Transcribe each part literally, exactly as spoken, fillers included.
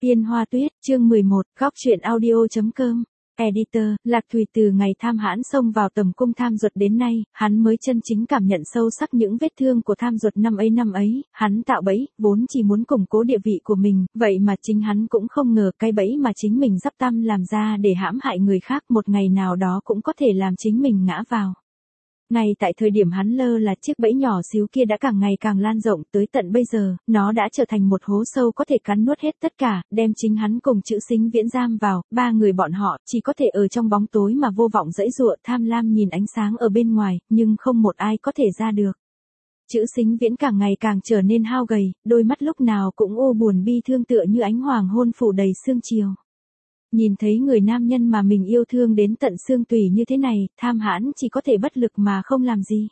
Tiên Hoa Tuyết, chương mười một, góc truyện audio.com. Editor, Lạc Thùy từ ngày Tham Hãn xông vào tầm cung Tham Duật đến nay, hắn mới chân chính cảm nhận sâu sắc những vết thương của Tham Duật năm ấy năm ấy, hắn tạo bẫy, vốn chỉ muốn củng cố địa vị của mình, vậy mà chính hắn cũng không ngờ cái bẫy mà chính mình dắp tâm làm ra để hãm hại người khác một ngày nào đó cũng có thể làm chính mình ngã vào. Ngay tại thời điểm hắn lơ là chiếc bẫy nhỏ xíu kia đã càng ngày càng lan rộng tới tận bây giờ, nó đã trở thành một hố sâu có thể cắn nuốt hết tất cả, đem chính hắn cùng Chữ Sính Viễn giam vào, ba người bọn họ chỉ có thể ở trong bóng tối mà vô vọng giãy giụa tham lam nhìn ánh sáng ở bên ngoài, nhưng không một ai có thể ra được. Chữ Sính Viễn càng ngày càng trở nên hao gầy, đôi mắt lúc nào cũng u buồn bi thương tựa như ánh hoàng hôn phủ đầy sương chiều. Nhìn thấy người nam nhân mà mình yêu thương đến tận xương tủy như thế này, Tham Hãn chỉ có thể bất lực mà không làm gì.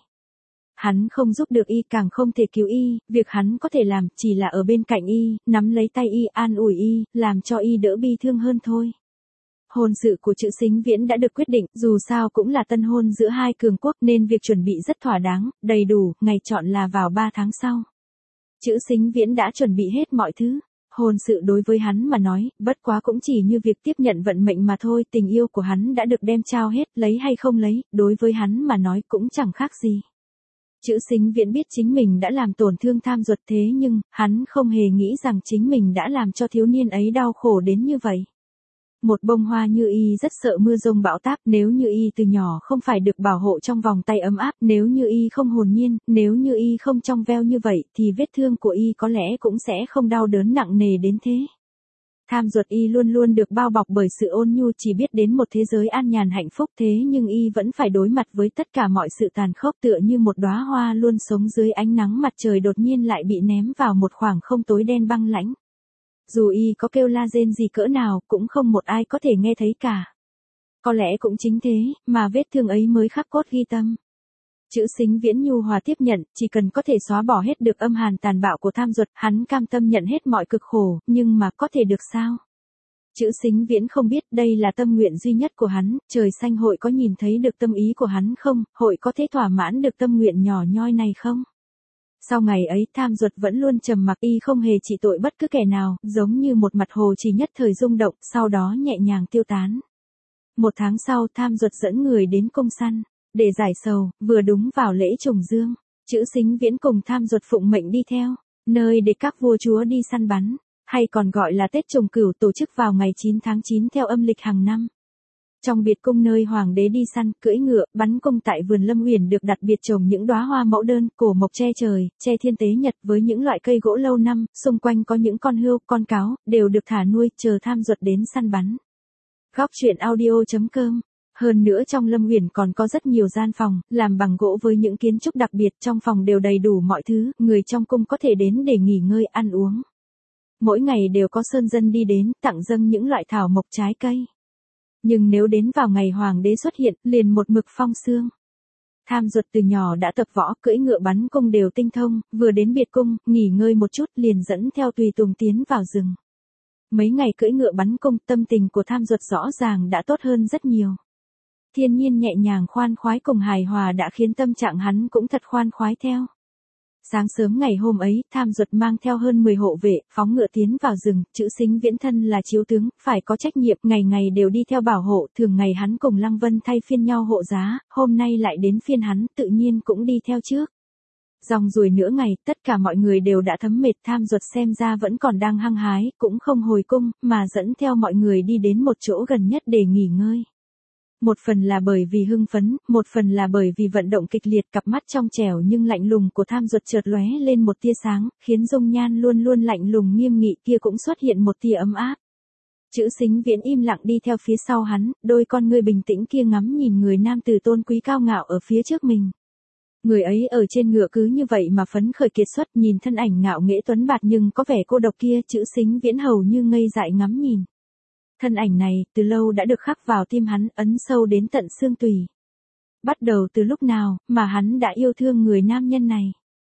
Hắn không giúp được y, càng không thể cứu y, việc hắn có thể làm chỉ là ở bên cạnh y, nắm lấy tay y, an ủi y, làm cho y đỡ bi thương hơn thôi. Hôn sự của Chữ Sính Viễn đã được quyết định, dù sao cũng là tân hôn giữa hai cường quốc nên việc chuẩn bị rất thỏa đáng, đầy đủ, ngày chọn là vào ba tháng sau. Chữ Sính Viễn đã chuẩn bị hết mọi thứ. Hôn sự đối với hắn mà nói, bất quá cũng chỉ như việc tiếp nhận vận mệnh mà thôi, tình yêu của hắn đã được đem trao hết, lấy hay không lấy, đối với hắn mà nói cũng chẳng khác gì. Chữ Sính Viễn biết chính mình đã làm tổn thương Tham Duật thế nhưng, hắn không hề nghĩ rằng chính mình đã làm cho thiếu niên ấy đau khổ đến như vậy. Một bông hoa như y rất sợ mưa rông bão táp, nếu như y từ nhỏ không phải được bảo hộ trong vòng tay ấm áp, nếu như y không hồn nhiên, nếu như y không trong veo như vậy, thì vết thương của y có lẽ cũng sẽ không đau đớn nặng nề đến thế. Tham Duật y luôn luôn được bao bọc bởi sự ôn nhu, chỉ biết đến một thế giới an nhàn hạnh phúc, thế nhưng y vẫn phải đối mặt với tất cả mọi sự tàn khốc, tựa như một đóa hoa luôn sống dưới ánh nắng mặt trời đột nhiên lại bị ném vào một khoảng không tối đen băng lãnh. Dù y có kêu la rên gì cỡ nào, cũng không một ai có thể nghe thấy cả. Có lẽ cũng chính thế, mà vết thương ấy mới khắc cốt ghi tâm. Chữ Sính Viễn nhu hòa tiếp nhận, chỉ cần có thể xóa bỏ hết được âm hàn tàn bạo của Tham Duật, hắn cam tâm nhận hết mọi cực khổ, nhưng mà có thể được sao? Chữ Sính Viễn không biết đây là tâm nguyện duy nhất của hắn, trời xanh hội có nhìn thấy được tâm ý của hắn không, hội có thể thỏa mãn được tâm nguyện nhỏ nhoi này không? Sau ngày ấy Tham Duật vẫn luôn trầm mặc, y không hề trị tội bất cứ kẻ nào, giống như một mặt hồ chỉ nhất thời rung động, sau đó nhẹ nhàng tiêu tán. Một tháng sau Tham Duật dẫn người đến cung săn, để giải sầu, vừa đúng vào lễ trùng dương. Chữ Sính Viễn cùng Tham Duật phụng mệnh đi theo, nơi để các vua chúa đi săn bắn, hay còn gọi là Tết Trùng Cửu, tổ chức vào ngày chín tháng chín theo âm lịch hàng năm. Trong biệt cung nơi hoàng đế đi săn, cưỡi ngựa, bắn cung tại vườn Lâm Uyển được đặt biệt trồng những đóa hoa mẫu đơn, cổ mộc che trời, che thiên tế nhật với những loại cây gỗ lâu năm, xung quanh có những con hươu, con cáo, đều được thả nuôi, chờ Tham Duật đến săn bắn. Góc truyện audio.com. Hơn nữa trong Lâm Uyển còn có rất nhiều gian phòng, làm bằng gỗ với những kiến trúc đặc biệt, trong phòng đều đầy đủ mọi thứ, người trong cung có thể đến để nghỉ ngơi, ăn uống. Mỗi ngày đều có sơn dân đi đến, tặng dâng những loại thảo mộc trái cây. Nhưng nếu đến vào ngày hoàng đế xuất hiện, liền một mực phong sương. Tham Duật từ nhỏ đã tập võ, cưỡi ngựa bắn cung đều tinh thông, vừa đến biệt cung, nghỉ ngơi một chút liền dẫn theo tùy tùng tiến vào rừng. Mấy ngày cưỡi ngựa bắn cung, tâm tình của Tham Duật rõ ràng đã tốt hơn rất nhiều. Thiên nhiên nhẹ nhàng khoan khoái cùng hài hòa đã khiến tâm trạng hắn cũng thật khoan khoái theo. Sáng sớm ngày hôm ấy, Tham Duật mang theo hơn mười hộ vệ, phóng ngựa tiến vào rừng, Chữ Sính Viễn thân là chiếu tướng, phải có trách nhiệm, ngày ngày đều đi theo bảo hộ, thường ngày hắn cùng Lăng Vân thay phiên nhau hộ giá, hôm nay lại đến phiên hắn, tự nhiên cũng đi theo trước. Dòng ruồi nửa ngày, tất cả mọi người đều đã thấm mệt, Tham Duật xem ra vẫn còn đang hăng hái, cũng không hồi cung, mà dẫn theo mọi người đi đến một chỗ gần nhất để nghỉ ngơi. Một phần là bởi vì hưng phấn, một phần là bởi vì vận động kịch liệt, cặp mắt trong trẻo nhưng lạnh lùng của Tham Duật chợt lóe lên một tia sáng, khiến dung nhan luôn luôn lạnh lùng nghiêm nghị kia cũng xuất hiện một tia ấm áp. Chữ Sính Viễn im lặng đi theo phía sau hắn, đôi con ngươi bình tĩnh kia ngắm nhìn người nam tử tôn quý cao ngạo ở phía trước mình. Người ấy ở trên ngựa cứ như vậy mà phấn khởi kiệt xuất, nhìn thân ảnh ngạo nghễ tuấn bạt nhưng có vẻ cô độc kia, Chữ Sính Viễn hầu như ngây dại ngắm nhìn. Thân ảnh này, từ lâu đã được khắc vào tim hắn, ấn sâu đến tận xương tủy. Bắt đầu từ lúc nào, mà hắn đã yêu thương người nam nhân này?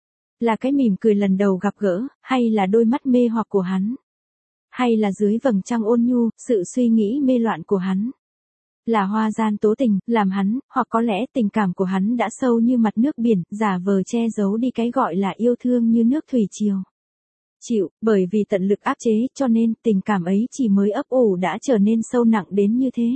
Là cái mỉm cười lần đầu gặp gỡ, hay là đôi mắt mê hoặc của hắn? Hay là dưới vầng trăng ôn nhu, sự suy nghĩ mê loạn của hắn? Là hoa gian tố tình, làm hắn, hoặc có lẽ tình cảm của hắn đã sâu như mặt nước biển, giả vờ che giấu đi cái gọi là yêu thương như nước thủy triều. chịu, bởi vì tận lực áp chế cho nên tình cảm ấy chỉ mới ấp ủ đã trở nên sâu nặng đến như thế.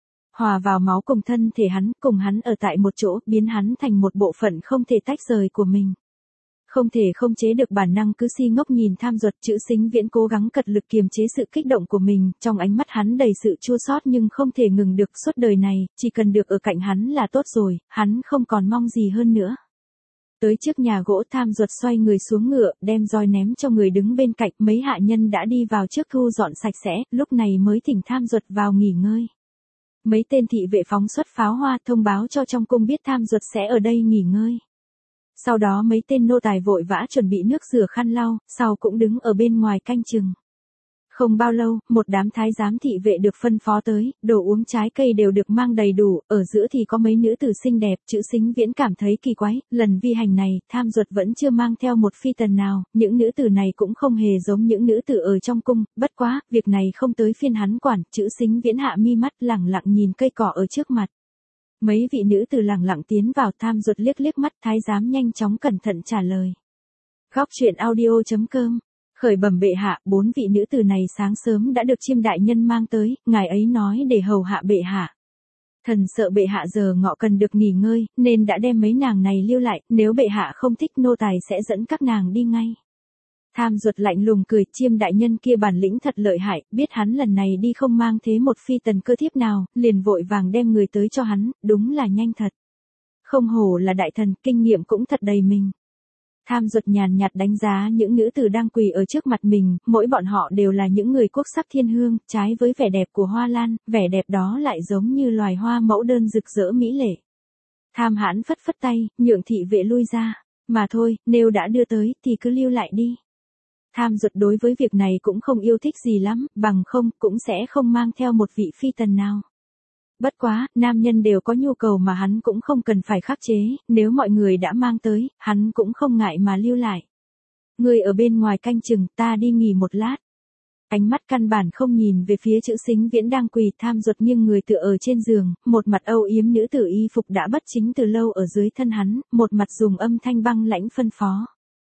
Hòa vào máu cùng thân thể hắn, cùng hắn ở tại một chỗ, biến hắn thành một bộ phận không thể tách rời của mình. Không thể không chế được bản năng cứ si ngốc nhìn Tham Duật. Chữ Sính Viễn cố gắng cật lực kiềm chế sự kích động của mình, trong ánh mắt hắn đầy sự chua xót nhưng không thể ngừng được suốt đời này, chỉ cần được ở cạnh hắn là tốt rồi, hắn không còn mong gì hơn nữa. Tới trước nhà gỗ, Tham Duật xoay người xuống ngựa, đem roi ném cho người đứng bên cạnh, mấy hạ nhân đã đi vào trước thu dọn sạch sẽ, lúc này mới thỉnh Tham Duật vào nghỉ ngơi. Mấy tên thị vệ phóng xuất pháo hoa thông báo cho trong cung biết Tham Duật sẽ ở đây nghỉ ngơi. Sau đó mấy tên nô tài vội vã chuẩn bị nước rửa khăn lau, sau cũng đứng ở bên ngoài canh chừng. Không bao lâu, một đám thái giám thị vệ được phân phó tới, đồ uống trái cây đều được mang đầy đủ, ở giữa thì có mấy nữ tử xinh đẹp. Chữ Sính Viễn cảm thấy kỳ quái, lần vi hành này, Tham Duật vẫn chưa mang theo một phi tần nào, những nữ tử này cũng không hề giống những nữ tử ở trong cung, bất quá, việc này không tới phiên hắn quản. Chữ Sính Viễn hạ mi mắt lẳng lặng nhìn cây cỏ ở trước mặt. Mấy vị nữ tử lẳng lặng tiến vào, Tham Duật liếc liếc mắt, thái giám nhanh chóng cẩn thận trả lời. Góc truyện audio chấm com Khởi bẩm bệ hạ, bốn vị nữ tử này sáng sớm đã được chiêm đại nhân mang tới, ngài ấy nói để hầu hạ bệ hạ. Thần sợ bệ hạ giờ ngọ cần được nghỉ ngơi, nên đã đem mấy nàng này lưu lại, nếu bệ hạ không thích nô tài sẽ dẫn các nàng đi ngay. Tham Duật lạnh lùng cười, chiêm đại nhân kia bản lĩnh thật lợi hại, biết hắn lần này đi không mang thế một phi tần cơ thiếp nào, liền vội vàng đem người tới cho hắn, đúng là nhanh thật. Không hổ là đại thần, kinh nghiệm cũng thật đầy mình. Tham Duật nhàn nhạt đánh giá những nữ tử đang quỳ ở trước mặt mình, mỗi bọn họ đều là những người quốc sắc thiên hương, trái với vẻ đẹp của hoa lan, vẻ đẹp đó lại giống như loài hoa mẫu đơn rực rỡ mỹ lệ. Tham Hãn phất phất tay, nhượng thị vệ lui ra, mà thôi, nếu đã đưa tới, thì cứ lưu lại đi. Tham Duật đối với việc này cũng không yêu thích gì lắm, bằng không, cũng sẽ không mang theo một vị phi tần nào. Bất quá, nam nhân đều có nhu cầu mà hắn cũng không cần phải khắc chế, nếu mọi người đã mang tới, hắn cũng không ngại mà lưu lại. Người ở bên ngoài canh chừng, ta đi nghỉ một lát. Ánh mắt căn bản không nhìn về phía Chữ Sính Viễn đang quỳ. Tham Duật nghiêng người tựa ở trên giường, một mặt âu yếm nữ tử y phục đã bất chính từ lâu ở dưới thân hắn, một mặt dùng âm thanh băng lãnh phân phó.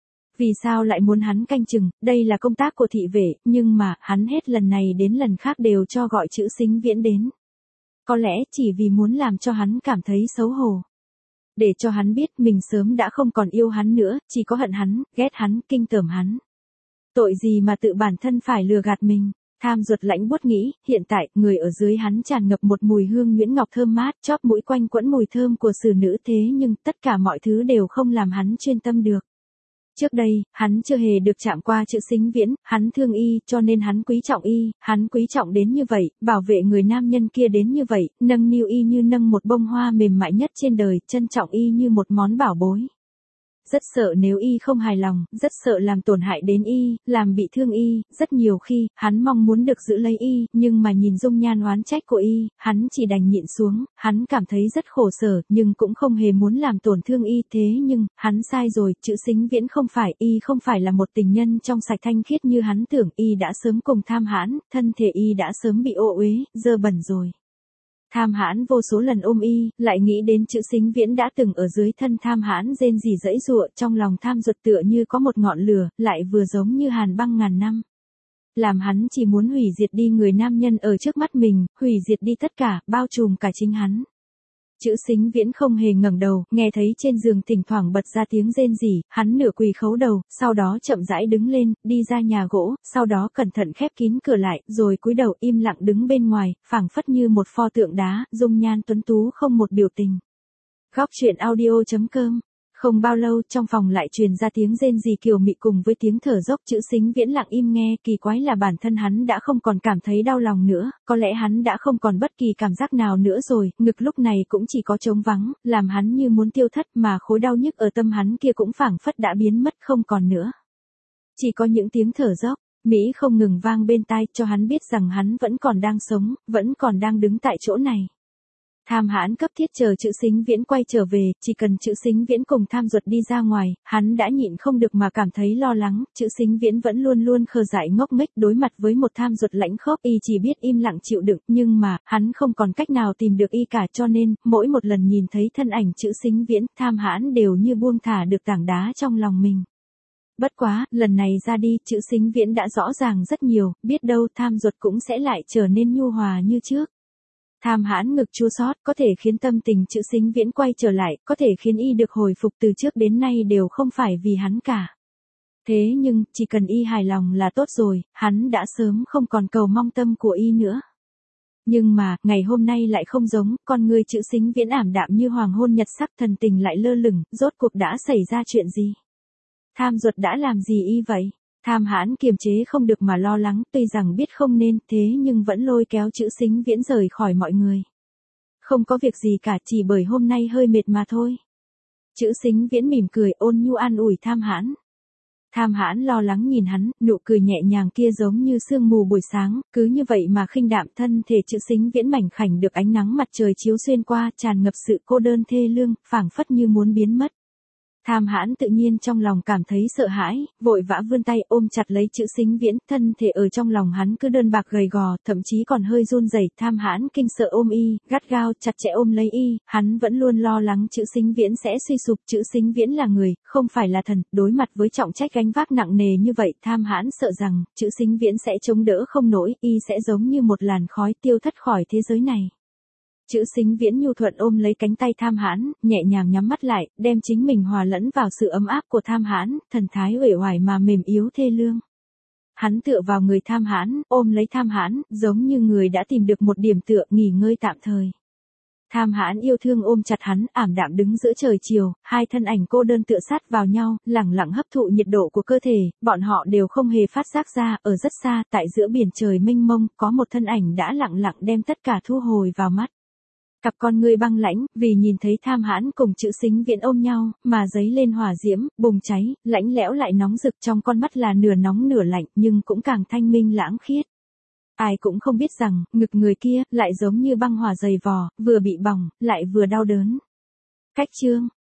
Vì sao lại muốn hắn canh chừng, đây là công tác của thị vệ, nhưng mà, hắn hết lần này đến lần khác đều cho gọi Chữ Sính Viễn đến. Có lẽ chỉ vì muốn làm cho hắn cảm thấy xấu hổ. Để cho hắn biết mình sớm đã không còn yêu hắn nữa, chỉ có hận hắn, ghét hắn, kinh tởm hắn. Tội gì mà tự bản thân phải lừa gạt mình. Tham Duật lãnh buốt nghĩ, hiện tại, người ở dưới hắn tràn ngập một mùi hương nhuyễn ngọc thơm mát, chóp mũi quanh quẫn mùi thơm của xử nữ, thế nhưng tất cả mọi thứ đều không làm hắn chuyên tâm được. Trước đây, hắn chưa hề được chạm qua Chữ Sính Viễn, hắn thương y, cho nên hắn quý trọng y, hắn quý trọng đến như vậy, bảo vệ người nam nhân kia đến như vậy, nâng niu y như nâng một bông hoa mềm mại nhất trên đời, trân trọng y như một món bảo bối. Rất sợ nếu y không hài lòng, rất sợ làm tổn hại đến y, làm bị thương y, rất nhiều khi, hắn mong muốn được giữ lấy y, nhưng mà nhìn dung nhan oán trách của y, hắn chỉ đành nhịn xuống, hắn cảm thấy rất khổ sở, nhưng cũng không hề muốn làm tổn thương y, thế nhưng, hắn sai rồi, Chữ Sính Viễn không phải, y không phải là một tình nhân trong sạch thanh khiết như hắn tưởng, y đã sớm cùng Tham Hãn, thân thể y đã sớm bị ô uế, dơ bẩn rồi. Tham Hãn vô số lần ôm y, lại nghĩ đến Chữ Sính Viễn đã từng ở dưới thân Tham Hãn rên rỉ dãy giụa, trong lòng Tham Duật tựa như có một ngọn lửa, lại vừa giống như hàn băng ngàn năm. Làm hắn chỉ muốn hủy diệt đi người nam nhân ở trước mắt mình, hủy diệt đi tất cả, bao trùm cả chính hắn. Chữ Sính Viễn không hề ngẩng đầu, nghe thấy trên giường thỉnh thoảng bật ra tiếng rên rỉ, hắn nửa quỳ khấu đầu, sau đó chậm rãi đứng lên, đi ra nhà gỗ, sau đó cẩn thận khép kín cửa lại, rồi cúi đầu im lặng đứng bên ngoài, phảng phất như một pho tượng đá, dung nhan tuấn tú không một biểu tình. Góc truyện audio chấm com Không bao lâu, trong phòng lại truyền ra tiếng rên rỉ kiều mị cùng với tiếng thở dốc. Chữ Sính Viễn lặng im nghe, kỳ quái là bản thân hắn đã không còn cảm thấy đau lòng nữa, có lẽ hắn đã không còn bất kỳ cảm giác nào nữa rồi, ngực lúc này cũng chỉ có trống vắng, làm hắn như muốn tiêu thất, mà khối đau nhức ở tâm hắn kia cũng phảng phất đã biến mất không còn nữa. Chỉ có những tiếng thở dốc, Mỹ không ngừng vang bên tai, cho hắn biết rằng hắn vẫn còn đang sống, vẫn còn đang đứng tại chỗ này. Tham Hãn cấp thiết chờ Chữ Sính Viễn quay trở về, chỉ cần Chữ Sính Viễn cùng Tham Duật đi ra ngoài, hắn đã nhịn không được mà cảm thấy lo lắng. Chữ Sính Viễn vẫn luôn luôn khờ dại ngốc nghếch đối mặt với một Tham Duật lãnh khốc, y chỉ biết im lặng chịu đựng, nhưng mà, hắn không còn cách nào tìm được y cả, cho nên, mỗi một lần nhìn thấy thân ảnh Chữ Sính Viễn, Tham Hãn đều như buông thả được tảng đá trong lòng mình. Bất quá, lần này ra đi, chữ Sính Viễn đã rõ ràng rất nhiều, biết đâu Tham Duật cũng sẽ lại trở nên nhu hòa như trước. Tham Hãn ngực chua xót, có thể khiến tâm tình chữ Sính Viễn quay trở lại, có thể khiến y được hồi phục từ trước đến nay đều không phải vì hắn cả. Thế nhưng, chỉ cần y hài lòng là tốt rồi, hắn đã sớm không còn cầu mong tâm của y nữa. Nhưng mà, ngày hôm nay lại không giống, con người chữ Sính Viễn ảm đạm như hoàng hôn nhật sắc, thần tình lại lơ lửng, rốt cuộc đã xảy ra chuyện gì? Tham Duật đã làm gì y vậy? Tham Hãn kiềm chế không được mà lo lắng, tuy rằng biết không nên, thế nhưng vẫn lôi kéo chữ Sính Viễn rời khỏi mọi người. Không có việc gì cả, chỉ bởi hôm nay hơi mệt mà thôi. Chữ Sính Viễn mỉm cười ôn nhu an ủi Tham Hãn. Tham Hãn lo lắng nhìn hắn, nụ cười nhẹ nhàng kia giống như sương mù buổi sáng, cứ như vậy mà khinh đạm, thân thể chữ Sính Viễn mảnh khảnh được ánh nắng mặt trời chiếu xuyên qua, tràn ngập sự cô đơn thê lương, phảng phất như muốn biến mất. Tham Hãn tự nhiên trong lòng cảm thấy sợ hãi, vội vã vươn tay ôm chặt lấy chữ Sính Viễn, thân thể ở trong lòng hắn cứ đơn bạc gầy gò, thậm chí còn hơi run rẩy. Tham Hãn kinh sợ ôm y, gắt gao chặt chẽ ôm lấy y, hắn vẫn luôn lo lắng chữ Sính Viễn sẽ suy sụp. Chữ Sính Viễn là người, không phải là thần, đối mặt với trọng trách gánh vác nặng nề như vậy, Tham Hãn sợ rằng chữ Sính Viễn sẽ chống đỡ không nổi, y sẽ giống như một làn khói tiêu thất khỏi thế giới này. Chữ Sính Viễn nhu thuận ôm lấy cánh tay Tham Hãn, nhẹ nhàng nhắm mắt lại, đem chính mình hòa lẫn vào sự ấm áp của Tham Hãn, thần thái uể oải mà mềm yếu thê lương. Hắn tựa vào người Tham Hãn, ôm lấy Tham Hãn, giống như người đã tìm được một điểm tựa nghỉ ngơi tạm thời. Tham Hãn yêu thương ôm chặt hắn, ảm đạm đứng giữa trời chiều, hai thân ảnh cô đơn tựa sát vào nhau, lẳng lặng hấp thụ nhiệt độ của cơ thể, bọn họ đều không hề phát giác ra, ở rất xa, tại giữa biển trời mênh mông, có một thân ảnh đã lặng lặng đem tất cả thu hồi vào mắt. Cặp con ngươi băng lãnh, vì nhìn thấy Tham Hãn cùng chữ Sính Viễn ôm nhau, mà dấy lên hỏa diễm, bùng cháy, lãnh lẽo lại nóng rực, trong con mắt là nửa nóng nửa lạnh, nhưng cũng càng thanh minh lãng khiết. Ai cũng không biết rằng, ngực người kia, lại giống như băng hỏa dày vò, vừa bị bỏng, lại vừa đau đớn. Cách chương